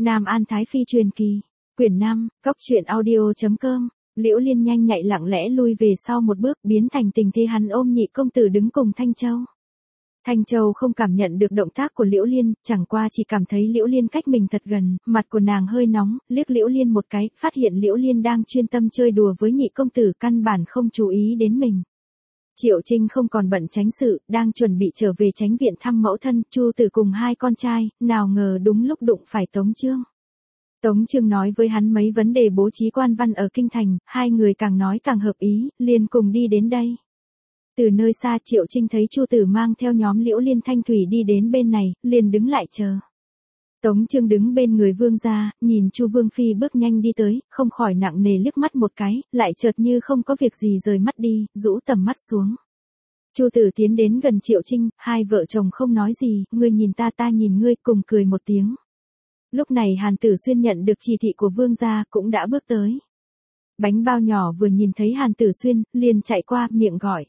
Nam An Thái Phi truyền kỳ. Quyển 5, Cốc truyện audio.com. Liễu Liên nhanh nhạy lặng lẽ lui về sau một bước, biến thành tình thế hắn ôm nhị công tử đứng cùng Thanh Châu. Thanh Châu không cảm nhận được động tác của Liễu Liên, chẳng qua chỉ cảm thấy Liễu Liên cách mình thật gần, mặt của nàng hơi nóng, liếc Liễu Liên một cái, phát hiện Liễu Liên đang chuyên tâm chơi đùa với nhị công tử, căn bản không chú ý đến mình. Triệu Trinh không còn bận tránh sự, đang chuẩn bị trở về Chánh viện thăm mẫu thân, Chu Tử cùng hai con trai, nào ngờ đúng lúc đụng phải Tống Chương. Tống Chương nói với hắn mấy vấn đề bố trí quan văn ở kinh thành, hai người càng nói càng hợp ý, liền cùng đi đến đây. Từ nơi xa Triệu Trinh thấy Chu Tử mang theo nhóm Liễu Liên Thanh Thủy đi đến bên này, liền đứng lại chờ. Tống Chương đứng bên người vương gia, nhìn Chu Vương Phi bước nhanh đi tới, không khỏi nặng nề liếc mắt một cái, lại chợt như không có việc gì rời mắt đi, rũ tầm mắt xuống. Chu Tử tiến đến gần Triệu Trinh, hai vợ chồng không nói gì, ngươi nhìn ta ta nhìn ngươi, cùng cười một tiếng. Lúc này Hàn Tử Xuyên nhận được chỉ thị của vương gia, cũng đã bước tới. Bánh bao nhỏ vừa nhìn thấy Hàn Tử Xuyên, liền chạy qua, miệng gọi.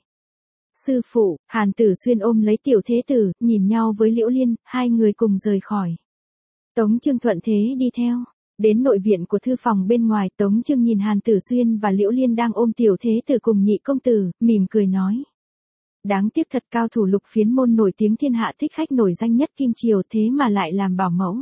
Sư phụ. Hàn Tử Xuyên ôm lấy tiểu thế tử, nhìn nhau với Liễu Liên, hai người cùng rời khỏi. Tống Chương thuận thế đi theo. Đến nội viện của thư phòng bên ngoài, Tống Chương nhìn Hàn Tử Xuyên và Liễu Liên đang ôm tiểu thế tử cùng nhị công tử, mỉm cười nói. Đáng tiếc thật, cao thủ Lục Phiến môn nổi tiếng thiên hạ, thích khách nổi danh nhất Kim Triều, thế mà lại làm bảo mẫu.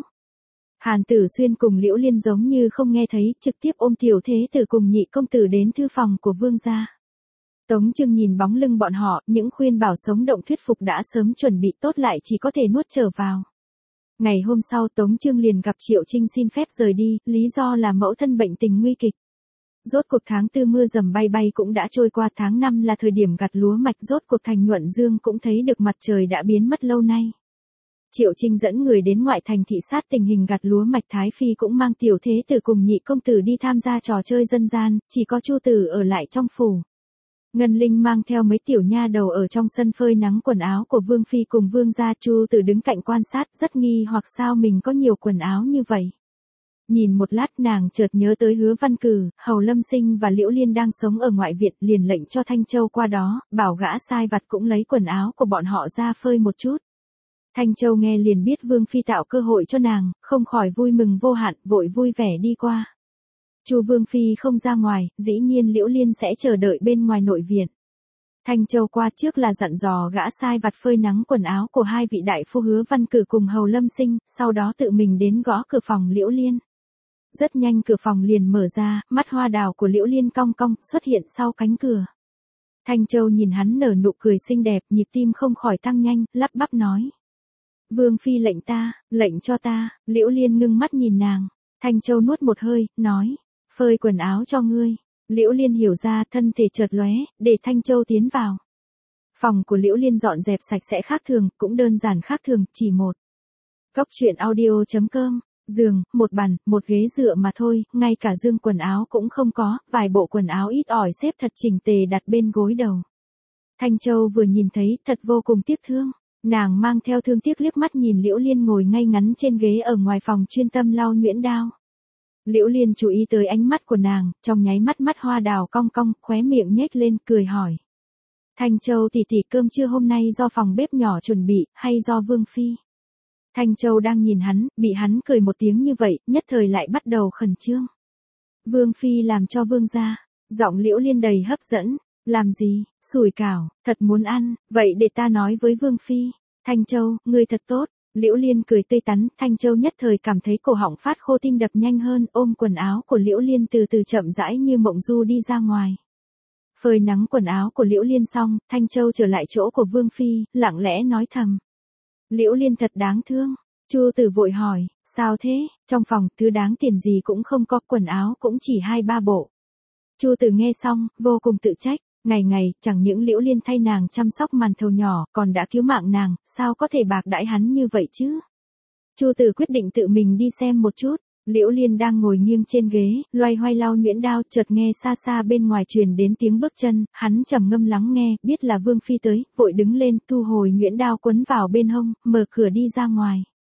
Hàn Tử Xuyên cùng Liễu Liên giống như không nghe thấy, trực tiếp ôm tiểu thế tử cùng nhị công tử đến thư phòng của vương gia. Tống Chương nhìn bóng lưng bọn họ, những khuyên bảo sống động thuyết phục đã sớm chuẩn bị tốt lại chỉ có thể nuốt trở vào. Ngày hôm sau Tống Chương liền gặp Triệu Trinh xin phép rời đi, lý do là mẫu thân bệnh tình nguy kịch. Rốt cuộc tháng 4 mưa dầm bay bay cũng đã trôi qua, tháng 5 là thời điểm gặt lúa mạch, rốt cuộc thành Nhuận Dương cũng thấy được mặt trời đã biến mất lâu nay. Triệu Trinh dẫn người đến ngoại thành thị sát tình hình gặt lúa mạch, Thái Phi cũng mang tiểu thế tử cùng nhị công tử đi tham gia trò chơi dân gian, chỉ có Chu Tử ở lại trong phủ. Ngân Linh mang theo mấy tiểu nha đầu ở trong sân phơi nắng quần áo của Vương Phi cùng Vương gia. Chu Tử đứng cạnh quan sát, rất nghi hoặc sao mình có nhiều quần áo như vậy. Nhìn một lát nàng chợt nhớ tới Hứa Văn Cử, Hầu Lâm Sinh và Liễu Liên đang sống ở ngoại viện, liền lệnh cho Thanh Châu qua đó, bảo gã sai vặt cũng lấy quần áo của bọn họ ra phơi một chút. Thanh Châu nghe liền biết Vương Phi tạo cơ hội cho nàng, không khỏi vui mừng vô hạn, vội vui vẻ đi qua. Chu Vương Phi không ra ngoài, dĩ nhiên Liễu Liên sẽ chờ đợi bên ngoài nội viện. Thanh Châu qua trước là dặn dò gã sai vặt phơi nắng quần áo của hai vị đại phu Hứa Văn Cử cùng Hầu Lâm Sinh, sau đó tự mình đến gõ cửa phòng Liễu Liên. Rất nhanh cửa phòng liền mở ra, mắt hoa đào của Liễu Liên cong cong, xuất hiện sau cánh cửa. Thanh Châu nhìn hắn nở nụ cười xinh đẹp, nhịp tim không khỏi tăng nhanh, lắp bắp nói. Vương Phi lệnh cho ta. Liễu Liên ngưng mắt nhìn nàng. Thanh Châu nuốt một hơi, nói. Phơi quần áo cho ngươi. Liễu Liên hiểu ra, thân thể chợt lóe, để Thanh Châu tiến vào. Phòng của Liễu Liên dọn dẹp sạch sẽ khác thường, cũng đơn giản khác thường, chỉ một. Cốc truyện audio.com. Giường, một bàn, một ghế dựa mà thôi, ngay cả giường quần áo cũng không có, vài bộ quần áo ít ỏi xếp thật chỉnh tề đặt bên gối đầu. Thanh Châu vừa nhìn thấy, thật vô cùng tiếc thương. Nàng mang theo thương tiếc liếc mắt nhìn Liễu Liên ngồi ngay ngắn trên ghế ở ngoài phòng chuyên tâm lau nhuyễn đao. Liễu Liên chú ý tới ánh mắt của nàng, trong nháy mắt mắt hoa đào cong cong, khóe miệng nhếch lên, cười hỏi. Thanh Châu tỷ tỷ, cơm trưa hôm nay do phòng bếp nhỏ chuẩn bị, hay do Vương Phi? Thanh Châu đang nhìn hắn, bị hắn cười một tiếng như vậy, nhất thời lại bắt đầu khẩn trương. Vương Phi làm cho vương gia. Giọng Liễu Liên đầy hấp dẫn. Làm gì? Sủi cảo, thật muốn ăn, vậy để ta nói với Vương Phi. Thanh Châu, ngươi thật tốt. Liễu Liên cười tươi tắn, Thanh Châu nhất thời cảm thấy cổ họng phát khô, tim đập nhanh hơn, ôm quần áo của Liễu Liên từ từ chậm rãi như mộng du đi ra ngoài. Phơi nắng quần áo của Liễu Liên xong, Thanh Châu trở lại chỗ của Vương Phi, lặng lẽ nói thầm. Liễu Liên thật đáng thương. Chu Tử vội hỏi, sao thế? Trong phòng, thứ đáng tiền gì cũng không có, quần áo cũng chỉ 2-3 bộ. Chu Tử nghe xong, vô cùng tự trách. Ngày ngày, chẳng những Liễu Liên thay nàng chăm sóc màn thầu nhỏ, còn đã cứu mạng nàng, sao có thể bạc đãi hắn như vậy chứ? Chu Tử quyết định tự mình đi xem một chút. Liễu Liên đang ngồi nghiêng trên ghế, loay hoay lau nhuyễn đao, chợt nghe xa xa bên ngoài truyền đến tiếng bước chân, hắn trầm ngâm lắng nghe, biết là Vương Phi tới, vội đứng lên, thu hồi nhuyễn đao quấn vào bên hông, mở cửa đi ra ngoài.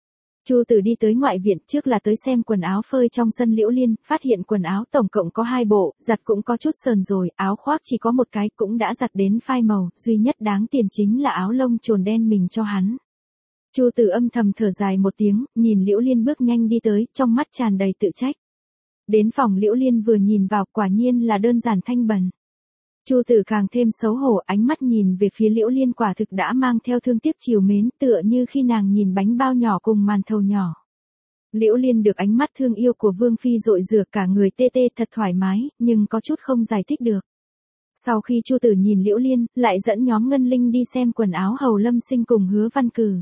Chu Tử đi tới ngoại viện, trước là tới xem quần áo phơi trong sân Liễu Liên, phát hiện quần áo tổng cộng có 2 bộ, giặt cũng có chút sờn rồi, áo khoác chỉ có một cái, cũng đã giặt đến phai màu, duy nhất đáng tiền chính là áo lông trồn đen mình cho hắn. Chu Tử âm thầm thở dài một tiếng, nhìn Liễu Liên bước nhanh đi tới, trong mắt tràn đầy tự trách. Đến phòng Liễu Liên vừa nhìn vào, quả nhiên là đơn giản thanh bần. Chu Tử càng thêm xấu hổ, ánh mắt nhìn về phía Liễu Liên quả thực đã mang theo thương tiếc trìu mến, tựa như khi nàng nhìn bánh bao nhỏ cùng màn thầu nhỏ. Liễu Liên được ánh mắt thương yêu của Vương Phi dội rửa, cả người tê tê thật thoải mái, nhưng có chút không giải thích được. Sau khi Chu Tử nhìn Liễu Liên, lại dẫn nhóm Ngân Linh đi xem quần áo Hầu Lâm Sinh cùng Hứa Văn Cử.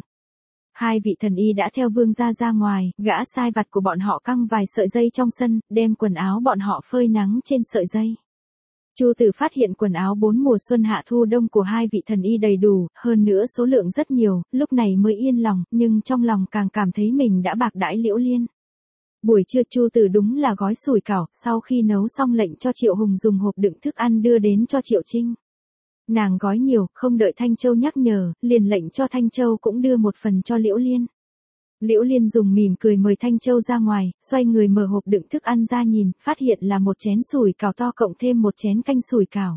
Hai vị thần y đã theo vương gia ra ngoài, gã sai vặt của bọn họ căng vài sợi dây trong sân, đem quần áo bọn họ phơi nắng trên sợi dây. Chu Tử phát hiện quần áo 4 mùa xuân hạ thu đông của hai vị thần y đầy đủ, hơn nữa số lượng rất nhiều, lúc này mới yên lòng, nhưng trong lòng càng cảm thấy mình đã bạc đãi Liễu Liên. Buổi trưa Chu Tử đúng là gói sủi cảo, sau khi nấu xong lệnh cho Triệu Hùng dùng hộp đựng thức ăn đưa đến cho Triệu Trinh. Nàng gói nhiều, không đợi Thanh Châu nhắc nhở, liền lệnh cho Thanh Châu cũng đưa một phần cho Liễu Liên. Liễu Liên dùng mỉm cười mời Thanh Châu ra ngoài, xoay người mở hộp đựng thức ăn ra nhìn, phát hiện là một chén sủi cảo to cộng thêm một chén canh sủi cảo.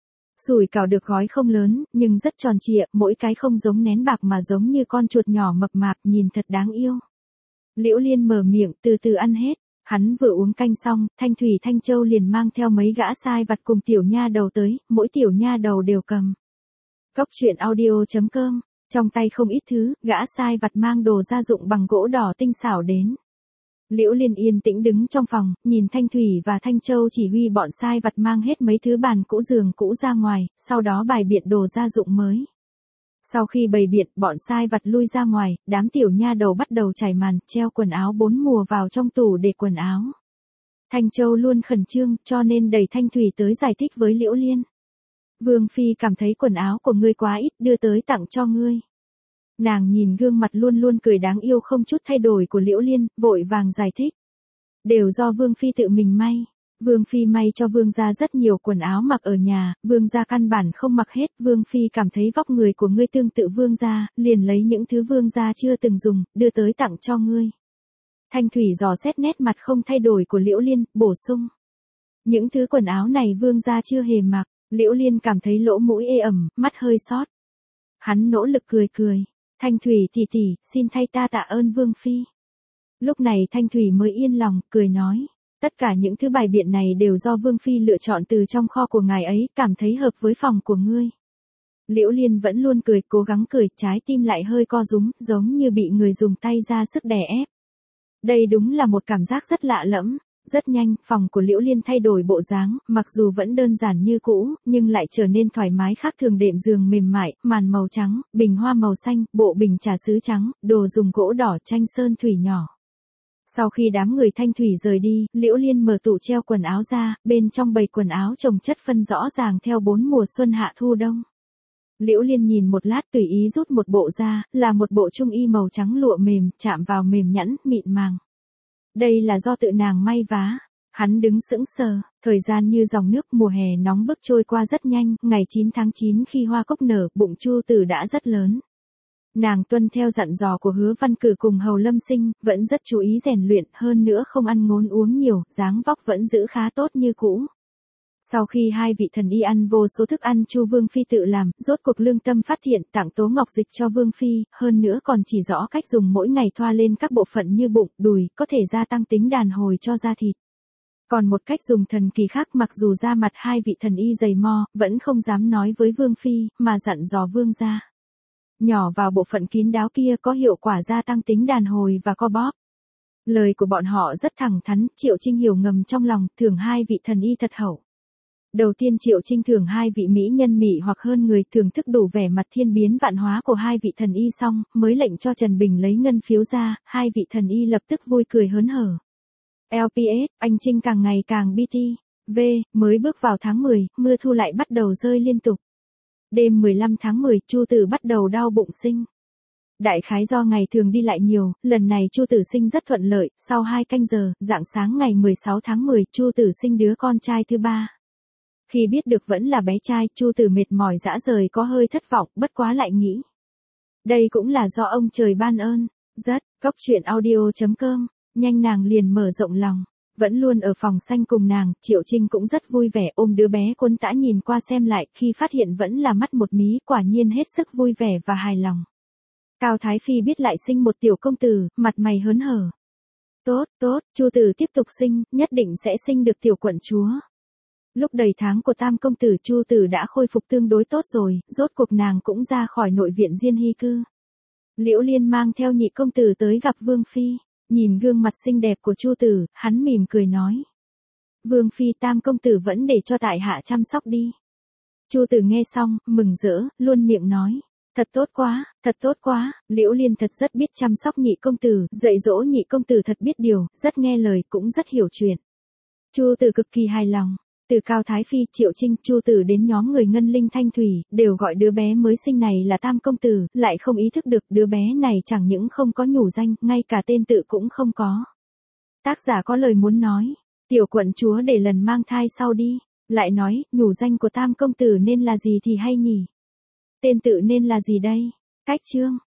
Sủi cảo được gói không lớn, nhưng rất tròn trịa, mỗi cái không giống nén bạc mà giống như con chuột nhỏ mập mạp, nhìn thật đáng yêu. Liễu Liên mở miệng, từ từ ăn hết. Hắn vừa uống canh xong, Thanh Thủy Thanh Châu liền mang theo mấy gã sai vặt cùng tiểu nha đầu tới, mỗi tiểu nha đầu đều cầm cốc truyện audio.com, trong tay không ít thứ, gã sai vặt mang đồ gia dụng bằng gỗ đỏ tinh xảo đến. Liễu Liên yên tĩnh đứng trong phòng, nhìn Thanh Thủy và Thanh Châu chỉ huy bọn sai vặt mang hết mấy thứ bàn cũ giường cũ ra ngoài, sau đó bày biện đồ gia dụng mới. Sau khi bày biện, bọn sai vặt lui ra ngoài, đám tiểu nha đầu bắt đầu trải màn, treo quần áo 4 mùa vào trong tủ để quần áo. Thanh Châu luôn khẩn trương, cho nên đẩy Thanh Thủy tới giải thích với Liễu Liên. Vương Phi cảm thấy quần áo của ngươi quá ít, đưa tới tặng cho ngươi. Nàng nhìn gương mặt luôn luôn cười đáng yêu không chút thay đổi của Liễu Liên, vội vàng giải thích. Đều do Vương Phi tự mình may. Vương Phi may cho Vương gia rất nhiều quần áo mặc ở nhà, Vương gia căn bản không mặc hết, Vương Phi cảm thấy vóc người của ngươi tương tự Vương gia, liền lấy những thứ Vương gia chưa từng dùng, đưa tới tặng cho ngươi. Thanh Thủy dò xét nét mặt không thay đổi của Liễu Liên, bổ sung. Những thứ quần áo này Vương gia chưa hề mặc, Liễu Liên cảm thấy lỗ mũi ê ẩm, mắt hơi xót. Hắn nỗ lực cười cười. Thanh Thủy tỷ tỷ, xin thay ta tạ ơn Vương Phi. Lúc này Thanh Thủy mới yên lòng, cười nói. Tất cả những thứ bài biện này đều do Vương Phi lựa chọn từ trong kho của ngài ấy, cảm thấy hợp với phòng của ngươi. Liễu Liên vẫn luôn cười, cố gắng cười, trái tim lại hơi co rúm, giống như bị người dùng tay ra sức đè ép. Đây đúng là một cảm giác rất lạ lẫm. Rất nhanh, phòng của Liễu Liên thay đổi bộ dáng, mặc dù vẫn đơn giản như cũ, nhưng lại trở nên thoải mái khác thường, đệm giường mềm mại, màn màu trắng, bình hoa màu xanh, bộ bình trà sứ trắng, đồ dùng gỗ đỏ, tranh sơn thủy nhỏ. Sau khi đám người Thanh Thủy rời đi, Liễu Liên mở tủ treo quần áo ra, bên trong bầy quần áo chồng chất phân rõ ràng theo 4 mùa xuân hạ thu đông. Liễu Liên nhìn một lát tùy ý rút một bộ ra, là một bộ trung y màu trắng lụa mềm, chạm vào mềm nhẵn, mịn màng. Đây là do tự nàng may vá. Hắn đứng sững sờ, thời gian như dòng nước, mùa hè nóng bức trôi qua rất nhanh, ngày 9 tháng 9 khi hoa cúc nở, bụng Chu Tử đã rất lớn. Nàng tuân theo dặn dò của Hứa Văn Cử cùng Hầu Lâm Sinh, vẫn rất chú ý rèn luyện, hơn nữa không ăn ngốn uống nhiều, dáng vóc vẫn giữ khá tốt như cũ. Sau khi hai vị thần y ăn vô số thức ăn Chu Vương Phi tự làm, rốt cuộc lương tâm phát hiện tặng tố ngọc dịch cho Vương Phi, hơn nữa còn chỉ rõ cách dùng mỗi ngày thoa lên các bộ phận như bụng, đùi, có thể gia tăng tính đàn hồi cho da thịt. Còn một cách dùng thần kỳ khác, mặc dù da mặt hai vị thần y dày mò, vẫn không dám nói với Vương Phi, mà dặn dò Vương gia. Nhỏ vào bộ phận kín đáo kia có hiệu quả gia tăng tính đàn hồi và co bóp. Lời của bọn họ rất thẳng thắn, Triệu Trinh hiểu ngầm trong lòng, thưởng hai vị thần y thật hậu. Đầu tiên Triệu Trinh thưởng hai vị mỹ nhân mỹ hoặc hơn người, thưởng thức đủ vẻ mặt thiên biến vạn hóa của hai vị thần y xong, mới lệnh cho Trần Bình lấy ngân phiếu ra, hai vị thần y lập tức vui cười hớn hở. LPS, anh Trinh càng ngày càng BT. Mới bước vào tháng 10, mưa thu lại bắt đầu rơi liên tục. Đêm 15 tháng 10, Chu Tử bắt đầu đau bụng sinh. Đại khái do ngày thường đi lại nhiều, lần này Chu Tử sinh rất thuận lợi, sau 2 canh giờ, rạng sáng ngày 16 tháng 10, Chu Tử sinh đứa con trai thứ 3. Khi biết được vẫn là bé trai, Chu Tử mệt mỏi dã rời, có hơi thất vọng, bất quá lại nghĩ. Đây cũng là do ông trời ban ơn. Cốc truyện audio.com, nhanh nàng liền mở rộng lòng. Vẫn luôn ở phòng xanh cùng nàng, Triệu Trinh cũng rất vui vẻ ôm đứa bé cuốn tã nhìn qua xem lại, khi phát hiện vẫn là mắt một mí, quả nhiên hết sức vui vẻ và hài lòng. Cao Thái Phi biết lại sinh một tiểu công tử, mặt mày hớn hở. Tốt, tốt, Chu Tử tiếp tục sinh, nhất định sẽ sinh được tiểu quận chúa. Lúc đầy tháng của tam công tử Chu Tử đã khôi phục tương đối tốt rồi, rốt cuộc nàng cũng ra khỏi nội viện Diên Hy cư. Liễu Liên mang theo nhị công tử tới gặp Vương Phi, nhìn gương mặt xinh đẹp của Chu Tử, hắn mỉm cười nói. Vương Phi tam công tử vẫn để cho tại hạ chăm sóc đi. Chu Tử nghe xong, mừng rỡ, luôn miệng nói. Thật tốt quá, Liễu Liên thật rất biết chăm sóc nhị công tử, dạy dỗ nhị công tử thật biết điều, rất nghe lời cũng rất hiểu chuyện. Chu Tử cực kỳ hài lòng. Từ Cao Thái Phi, Triệu Trinh, Chu Tử đến nhóm người Ngân Linh Thanh Thủy, đều gọi đứa bé mới sinh này là tam công tử, lại không ý thức được đứa bé này chẳng những không có nhủ danh, ngay cả tên tự cũng không có. Tác giả có lời muốn nói, tiểu quận chúa để lần mang thai sau đi, lại nói, nhủ danh của tam công tử nên là gì thì hay nhỉ? Tên tự nên là gì đây? Cách chương